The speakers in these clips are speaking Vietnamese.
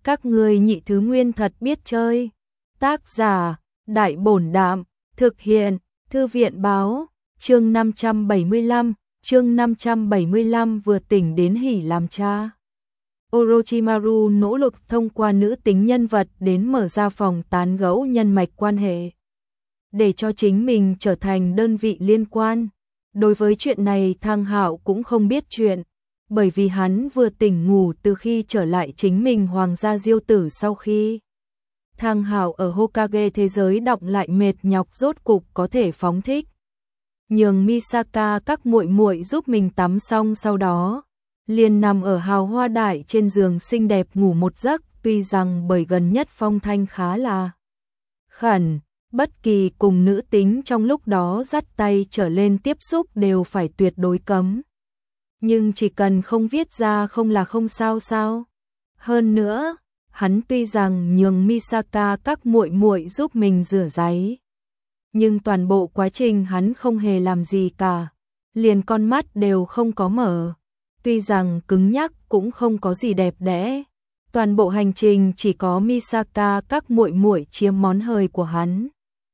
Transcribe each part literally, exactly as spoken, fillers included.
Các ngươi nhị thứ nguyên thật biết chơi. Tác giả, Đại Bổn Đạm, thực hiện, Thư viện Báo, chương năm trăm bảy mươi lăm, chương năm trăm bảy mươi lăm vừa tỉnh đến hỉ làm cha. Orochimaru nỗ lực thông qua nữ tính nhân vật đến mở ra phòng tán gẫu nhân mạch quan hệ, để cho chính mình trở thành đơn vị liên quan. Đối với chuyện này Thang Hạo cũng không biết chuyện, bởi vì hắn vừa tỉnh ngủ từ khi trở lại chính mình hoàng gia diêu tử sau khi. Thang Hạo ở Hokage thế giới đọng lại mệt nhọc rốt cục có thể phóng thích. Nhường Misaka các muội muội giúp mình tắm xong sau đó, liền nằm ở hào hoa đại trên giường xinh đẹp ngủ một giấc, tuy rằng bởi gần nhất phong thanh khá là khẩn, bất kỳ cùng nữ tính trong lúc đó dắt tay trở lên tiếp xúc đều phải tuyệt đối cấm. Nhưng chỉ cần không viết ra không là không sao sao. Hơn nữa, hắn tuy rằng nhường Misaka các muội muội giúp mình rửa ráy, nhưng toàn bộ quá trình hắn không hề làm gì cả, liền con mắt đều không có mở. Tuy rằng cứng nhắc cũng không có gì đẹp đẽ. Toàn bộ hành trình chỉ có Misaka các muội muội chiếm món hời của hắn.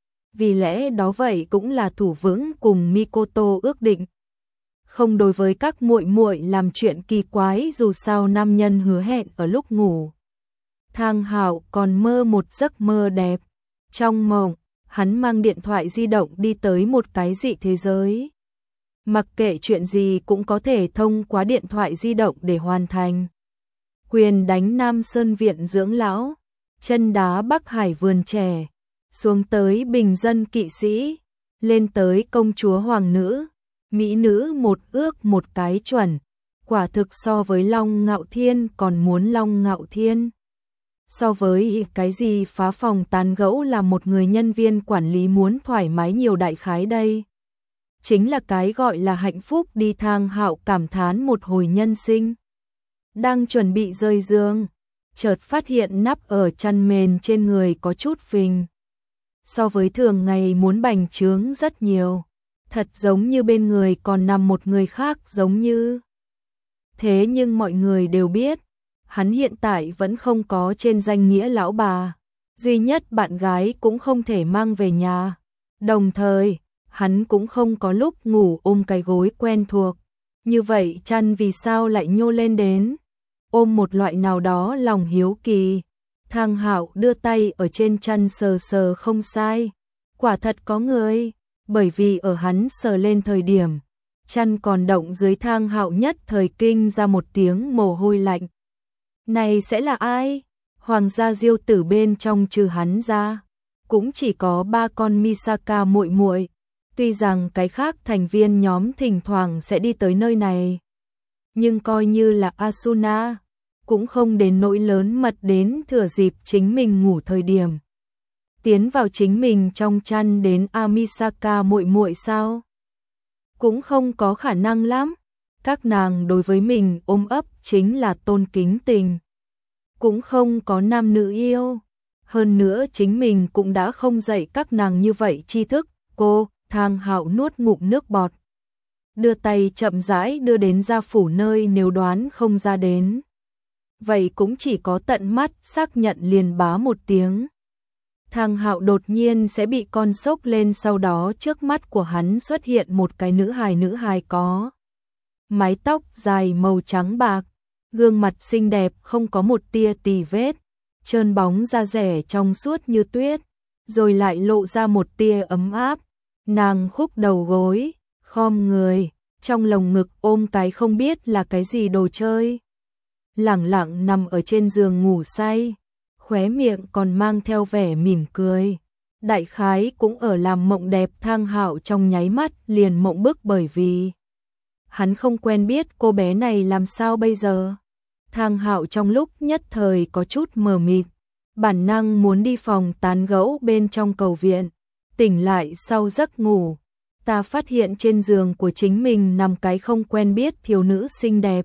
Vì lẽ đó vậy cũng là thủ vững cùng Mikoto ước định. Không đối với các muội muội làm chuyện kỳ quái, dù sao nam nhân hứa hẹn ở lúc ngủ. Thang Hạo còn mơ một giấc mơ đẹp. Trong mộng, hắn mang điện thoại di động đi tới một cái dị thế giới. Mặc kệ chuyện gì cũng có thể thông qua điện thoại di động để hoàn thành. Quyền đánh Nam Sơn viện dưỡng lão, chân đá Bắc Hải vườn trẻ, xuống tới bình dân kỵ sĩ, lên tới công chúa hoàng nữ, mỹ nữ một ước một cái chuẩn, quả thực so với Long Ngạo Thiên còn muốn Long Ngạo Thiên. So với cái gì phá phòng tán gẫu là một người nhân viên quản lý muốn thoải mái nhiều đại khái đây. Chính là cái gọi là hạnh phúc đi. Thang Hạo cảm thán một hồi nhân sinh. Đang chuẩn bị rơi giường, chợt phát hiện nắp ở chăn mền trên người có chút phình. So với thường ngày muốn bành trướng rất nhiều, thật giống như bên người còn nằm một người khác giống như. Thế nhưng mọi người đều biết, hắn hiện tại vẫn không có trên danh nghĩa lão bà, duy nhất bạn gái cũng không thể mang về nhà. Đồng thời, hắn cũng không có lúc ngủ ôm cái gối quen thuộc. Như vậy chăn vì sao lại nhô lên đến? Ôm một loại nào đó lòng hiếu kỳ. Thang Hạo đưa tay ở trên chăn sờ sờ không sai. Quả thật có người, bởi vì ở hắn sờ lên thời điểm, chăn còn động dưới. Thang Hạo nhất thời kinh ra một tiếng mồ hôi lạnh. Này sẽ là ai? Hoàng gia diêu tử bên trong trừ hắn ra, cũng chỉ có ba con Misaka muội muội. Tuy rằng cái khác thành viên nhóm thỉnh thoảng sẽ đi tới nơi này, nhưng coi như là Asuna, cũng không đến nỗi lớn mật đến thừa dịp chính mình ngủ thời điểm tiến vào chính mình trong chăn đến Amisaka muội muội sao? Cũng không có khả năng lắm. Các nàng đối với mình ôm ấp chính là tôn kính tình, cũng không có nam nữ yêu. Hơn nữa chính mình cũng đã không dạy các nàng như vậy tri thức. Cô Thang Hạo nuốt ngụm nước bọt, đưa tay chậm rãi đưa đến gia phủ nơi nếu đoán không ra đến. Vậy cũng chỉ có tận mắt xác nhận liền bá một tiếng. Thang Hạo đột nhiên sẽ bị con sốc lên, sau đó trước mắt của hắn xuất hiện một cái nữ hài. Nữ hài có mái tóc dài màu trắng bạc, gương mặt xinh đẹp không có một tia tì vết, trơn bóng da rẻ trong suốt như tuyết, rồi lại lộ ra một tia ấm áp. Nàng khúc đầu gối, khom người, trong lồng ngực ôm cái không biết là cái gì đồ chơi. Lẳng lặng nằm ở trên giường ngủ say, khóe miệng còn mang theo vẻ mỉm cười. Đại khái cũng ở làm mộng đẹp. Thang Hạo trong nháy mắt liền mộng bức, bởi vì hắn không quen biết cô bé này làm sao bây giờ. Thang Hạo trong lúc nhất thời có chút mờ mịt, bản năng muốn đi phòng tán gẫu bên trong cầu viện. Tỉnh lại sau giấc ngủ, ta phát hiện trên giường của chính mình nằm cái không quen biết thiếu nữ xinh đẹp.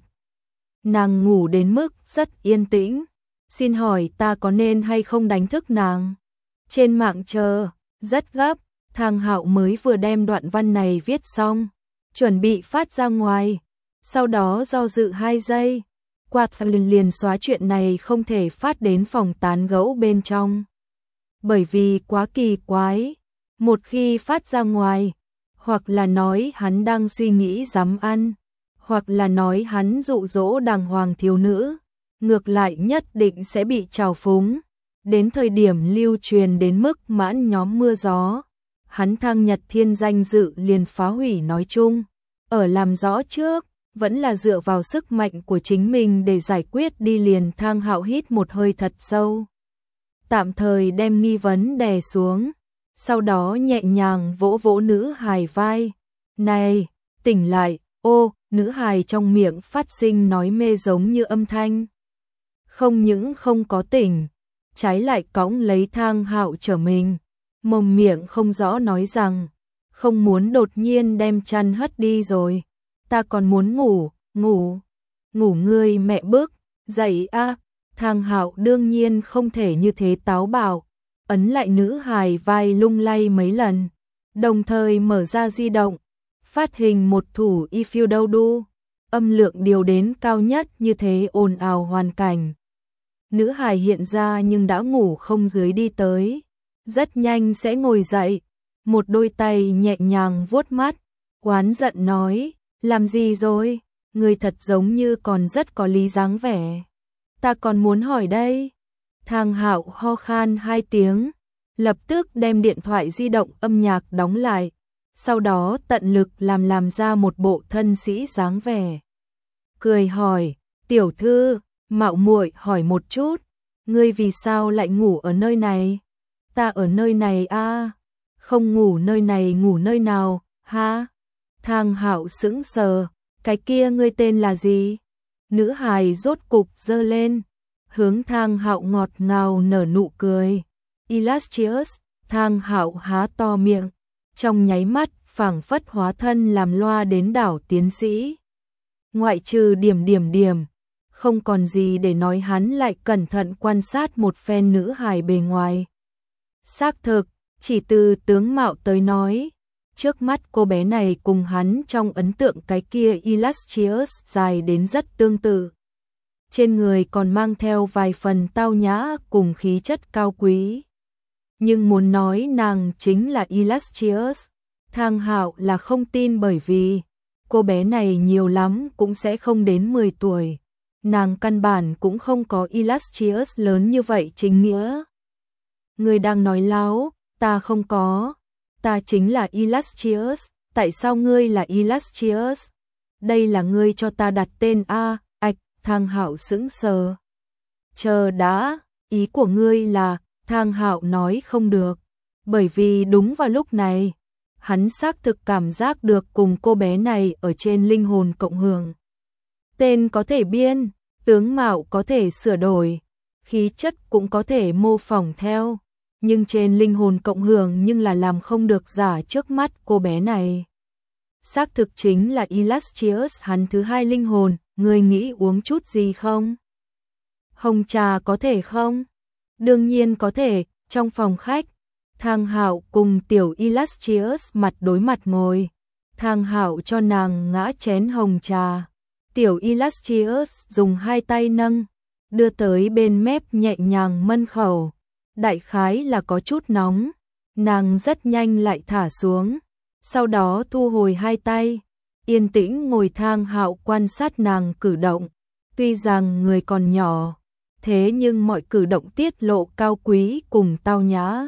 Nàng ngủ đến mức rất yên tĩnh. Xin hỏi ta có nên hay không đánh thức nàng? Trên mạng chờ, rất gấp. Thang Hạo mới vừa đem đoạn văn này viết xong, chuẩn bị phát ra ngoài. Sau đó do dự hai giây, Quạt liền xóa chuyện này không thể phát đến phòng tán gẫu bên trong. Bởi vì quá kỳ quái, một khi phát ra ngoài, hoặc là nói hắn đang suy nghĩ dám ăn, hoặc là nói hắn dụ dỗ đàng hoàng thiếu nữ, ngược lại nhất định sẽ bị trào phúng. Đến thời điểm lưu truyền đến mức mãn nhóm mưa gió, hắn Thang Nhật Thiên danh dự liền phá hủy nói chung. Ở làm rõ trước, vẫn là dựa vào sức mạnh của chính mình để giải quyết đi liền. Thang Hạo hít một hơi thật sâu, tạm thời đem nghi vấn đè xuống, sau đó nhẹ nhàng vỗ vỗ nữ hài vai. Này, tỉnh lại. Ô, nữ hài trong miệng phát sinh nói mê giống như âm thanh. Không những không có tỉnh, trái lại cõng lấy Thang Hạo trở mình, mồm miệng không rõ nói rằng, không muốn đột nhiên đem chăn hất đi rồi. Ta còn muốn ngủ, ngủ, ngủ ngươi mẹ bức, dậy a. Thang Hạo đương nhiên không thể như thế táo bạo, ấn lại nữ hài vai lung lay mấy lần, đồng thời mở ra di động, phát hình một thủ If You Don't Do, âm lượng điều đến cao nhất như thế ồn ào hoàn cảnh. Nữ hài hiện ra nhưng đã ngủ không dưới đi tới, rất nhanh sẽ ngồi dậy, một đôi tay nhẹ nhàng vuốt mắt, oán giận nói, làm gì rồi, người thật giống như còn rất có lý dáng vẻ. Ta còn muốn hỏi đây. Thang Hạo ho khan hai tiếng, lập tức đem điện thoại di động âm nhạc đóng lại, sau đó tận lực làm làm ra một bộ thân sĩ dáng vẻ. Cười hỏi, tiểu thư, mạo muội hỏi một chút, ngươi vì sao lại ngủ ở nơi này? Ta ở nơi này a, không ngủ nơi này ngủ nơi nào, ha? Thang Hạo sững sờ, cái kia ngươi tên là gì? Nữ hài rốt cục giơ lên, hướng Thang Hạo ngọt ngào nở nụ cười. Illustrious. Thang Hạo há to miệng, trong nháy mắt phảng phất hóa thân làm loa đến đảo tiến sĩ. Ngoại trừ điểm điểm điểm, không còn gì để nói, hắn lại cẩn thận quan sát một phen nữ hài bề ngoài. Xác thực, chỉ từ tướng mạo tới nói, trước mắt cô bé này cùng hắn trong ấn tượng cái kia Illustrious dài đến rất tương tự. Trên người còn mang theo vài phần tao nhã cùng khí chất cao quý. Nhưng muốn nói nàng chính là Illustrious, Thang Hạo là không tin, bởi vì cô bé này nhiều lắm cũng sẽ không đến mười tuổi. Nàng căn bản cũng không có Illustrious lớn như vậy chính nghĩa. Người đang nói láo, ta không có. Ta chính là Illustrious, tại sao ngươi là Illustrious? Đây là ngươi cho ta đặt tên a. Ạch. Thang Hạo sững sờ. Chờ đã, ý của ngươi là? Thang Hạo nói không được, bởi vì đúng vào lúc này, hắn xác thực cảm giác được cùng cô bé này ở trên linh hồn cộng hưởng. Tên có thể biên, tướng mạo có thể sửa đổi, khí chất cũng có thể mô phỏng theo, nhưng trên linh hồn cộng hưởng nhưng là làm không được giả trước mắt cô bé này. Xác thực chính là Illustrious, hắn thứ hai linh hồn. Ngươi nghĩ uống chút gì không? Hồng trà có thể không? Đương nhiên có thể. Trong phòng khách, Thang Hạo cùng tiểu Illustrious mặt đối mặt ngồi. Thang Hạo cho nàng ngã chén hồng trà. Tiểu Illustrious dùng hai tay nâng, đưa tới bên mép nhẹ nhàng mân khẩu. Đại khái là có chút nóng, nàng rất nhanh lại thả xuống, sau đó thu hồi hai tay, yên tĩnh ngồi. Thang Hạo quan sát nàng cử động, tuy rằng người còn nhỏ, thế nhưng mọi cử động tiết lộ cao quý cùng tao nhã.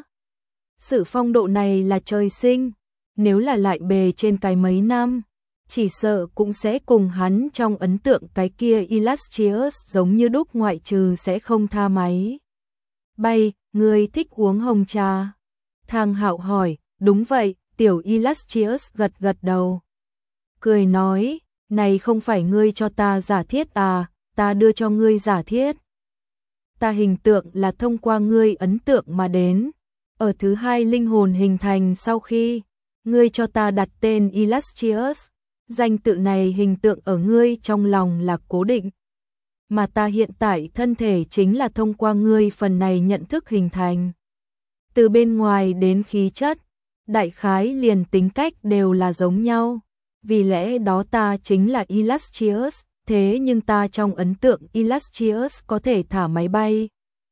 Sự phong độ này là trời sinh, nếu là lại bề trên cái mấy năm, chỉ sợ cũng sẽ cùng hắn trong ấn tượng cái kia Illustrious giống như đúc, ngoại trừ sẽ không tha máy bay. Ngươi thích uống hồng trà? Thang Hạo hỏi. Đúng vậy. Tiểu Illustrious gật gật đầu, cười nói, này không phải ngươi cho ta giả thiết à, ta đưa cho ngươi giả thiết. Ta hình tượng là thông qua ngươi ấn tượng mà đến, ở thứ hai linh hồn hình thành sau khi ngươi cho ta đặt tên Illustrious, danh tự này hình tượng ở ngươi trong lòng là cố định. Mà ta hiện tại thân thể chính là thông qua ngươi phần này nhận thức hình thành. Từ bên ngoài đến khí chất, đại khái liền tính cách đều là giống nhau. Vì lẽ đó ta chính là Illustrious, thế nhưng ta trong ấn tượng Illustrious có thể thả máy bay.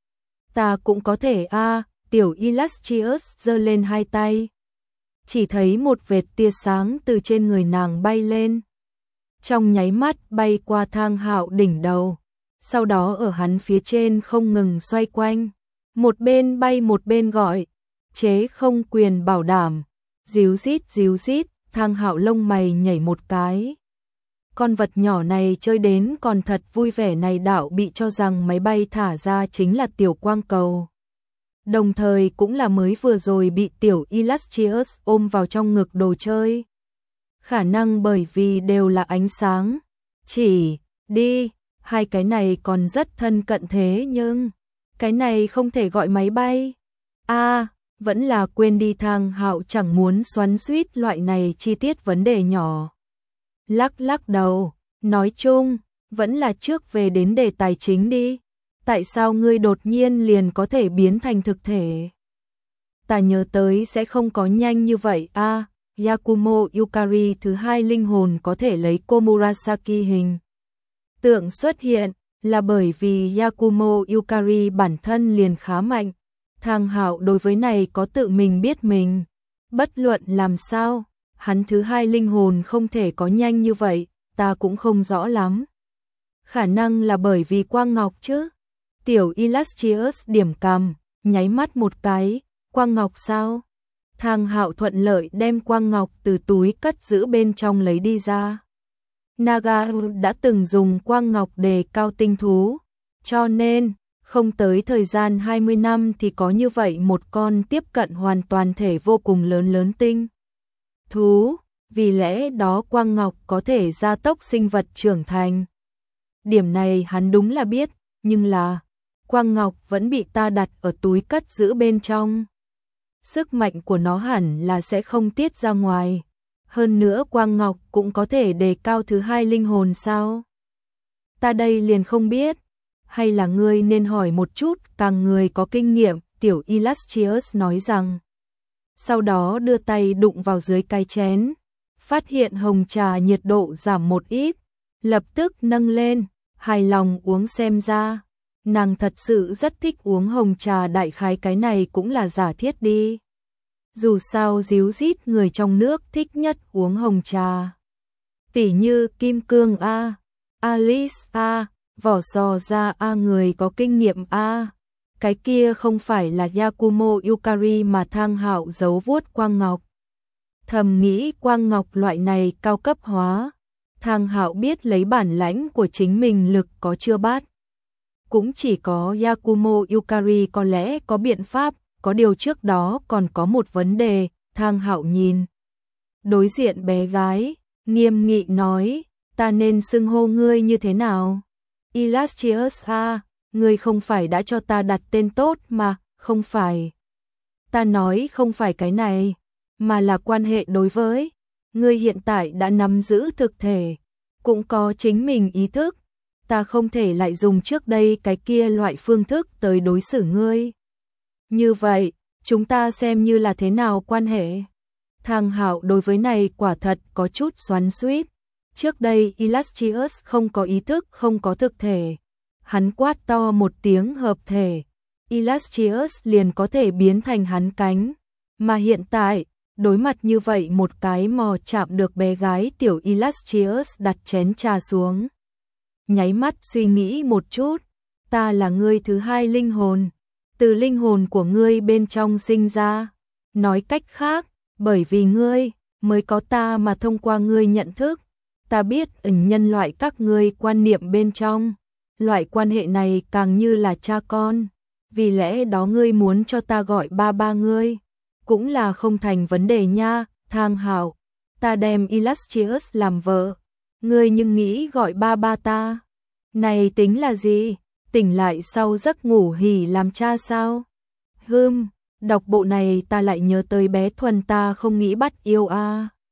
Ta cũng có thể a à, tiểu Illustrious giơ lên hai tay. Chỉ thấy một vệt tia sáng từ trên người nàng bay lên. Trong nháy mắt bay qua Thang Hạo đỉnh đầu. Sau đó ở hắn phía trên không ngừng xoay quanh. Một bên bay một bên gọi. Chế không quyền bảo đảm. Díu rít díu rít, Thang Hạo lông mày nhảy một cái. Con vật nhỏ này chơi đến còn thật vui vẻ này, đạo bị cho rằng máy bay thả ra chính là tiểu quang cầu. Đồng thời cũng là mới vừa rồi bị tiểu Illustrious ôm vào trong ngực đồ chơi. Khả năng bởi vì đều là ánh sáng. Chỉ, đi, hai cái này còn rất thân cận thế nhưng, cái này không thể gọi máy bay. a à, vẫn là quên đi, Thang Hạo chẳng muốn xoắn xuýt loại này chi tiết vấn đề nhỏ. Lắc lắc đầu, nói chung, vẫn là trước về đến đề tài chính đi. Tại sao ngươi đột nhiên liền có thể biến thành thực thể? Ta nhớ tới sẽ không có nhanh như vậy a. À, Yakumo Yukari thứ hai linh hồn có thể lấy Komurasaki hình tượng xuất hiện là bởi vì Yakumo Yukari bản thân liền khá mạnh. Thang Hạo đối với này có tự mình biết mình. Bất luận làm sao, hắn thứ hai linh hồn không thể có nhanh như vậy, ta cũng không rõ lắm. Khả năng là bởi vì quang ngọc chứ. Tiểu Illustrious điểm cằm, nháy mắt một cái, quang ngọc sao? Thang Hạo thuận lợi đem quang ngọc từ túi cất giữ bên trong lấy đi ra. Nagaru đã từng dùng quang ngọc đề cao tinh thú, cho nên không tới thời gian hai mươi năm thì có như vậy một con tiếp cận hoàn toàn thể vô cùng lớn lớn tinh thú, vì lẽ đó quang ngọc có thể gia tốc sinh vật trưởng thành. Điểm này hắn đúng là biết, nhưng là quang ngọc vẫn bị ta đặt ở túi cất giữ bên trong. Sức mạnh của nó hẳn là sẽ không tiết ra ngoài. Hơn nữa quang ngọc cũng có thể đề cao thứ hai linh hồn sao? Ta đây liền không biết. Hay là ngươi nên hỏi một chút càng người có kinh nghiệm, tiểu Illustrious nói rằng. Sau đó đưa tay đụng vào dưới cái chén. Phát hiện hồng trà nhiệt độ giảm một ít. Lập tức nâng lên, hài lòng uống xem ra. Nàng thật sự rất thích uống hồng trà, đại khái cái này cũng là giả thiết đi. Dù sao díu rít người trong nước thích nhất uống hồng trà. Tỉ như Kim Cương A, Alice A, Vỏ Sò Ra A, người có kinh nghiệm A. Cái kia không phải là Yakumo Yukari mà Thang Hạo giấu vuốt quang ngọc. Thầm nghĩ quang ngọc loại này cao cấp hóa. Thang Hạo biết lấy bản lãnh của chính mình lực có chưa bát. Cũng chỉ có Yakumo Yukari có lẽ có biện pháp, có điều trước đó còn có một vấn đề. Thang Hạo nhìn đối diện bé gái, nghiêm nghị nói, ta nên xưng hô ngươi như thế nào? Illustrious A, ngươi không phải đã cho ta đặt tên tốt mà, không phải. Ta nói không phải cái này, mà là quan hệ đối với. Ngươi hiện tại đã nắm giữ thực thể, cũng có chính mình ý thức. Ta không thể lại dùng trước đây cái kia loại phương thức tới đối xử ngươi. Như vậy, chúng ta xem như là thế nào quan hệ? Thang Hạo đối với này quả thật có chút xoắn xuýt. Trước đây Illustrious không có ý thức, không có thực thể. Hắn quát to một tiếng hợp thể. Illustrious liền có thể biến thành hắn cánh. Mà hiện tại, đối mặt như vậy một cái mò chạm được bé gái, tiểu Illustrious đặt chén trà xuống. Nháy mắt suy nghĩ một chút, ta là ngươi thứ hai linh hồn, từ linh hồn của ngươi bên trong sinh ra. Nói cách khác, bởi vì ngươi, mới có ta mà thông qua ngươi nhận thức. Ta biết ẩn nhân loại các ngươi quan niệm bên trong, loại quan hệ này càng như là cha con. Vì lẽ đó ngươi muốn cho ta gọi ba ba ngươi, cũng là không thành vấn đề nha. Thang Hạo, ta đem Illustrious làm vợ, ngươi nhưng nghĩ gọi ba ba ta, này tính là gì? Tỉnh lại sau giấc ngủ hỉ làm cha sao? Hừm, đọc bộ này ta lại nhớ tới bé Thuần, ta không nghĩ bắt yêu a. À.